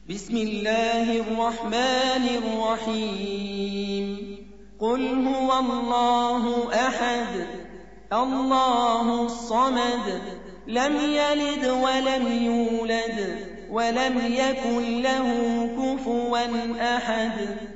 بسم الله الرحمن الرحيم قل هو الله أحد الله الصمد لم يلد ولم يولد ولم يكن له كفوا أحد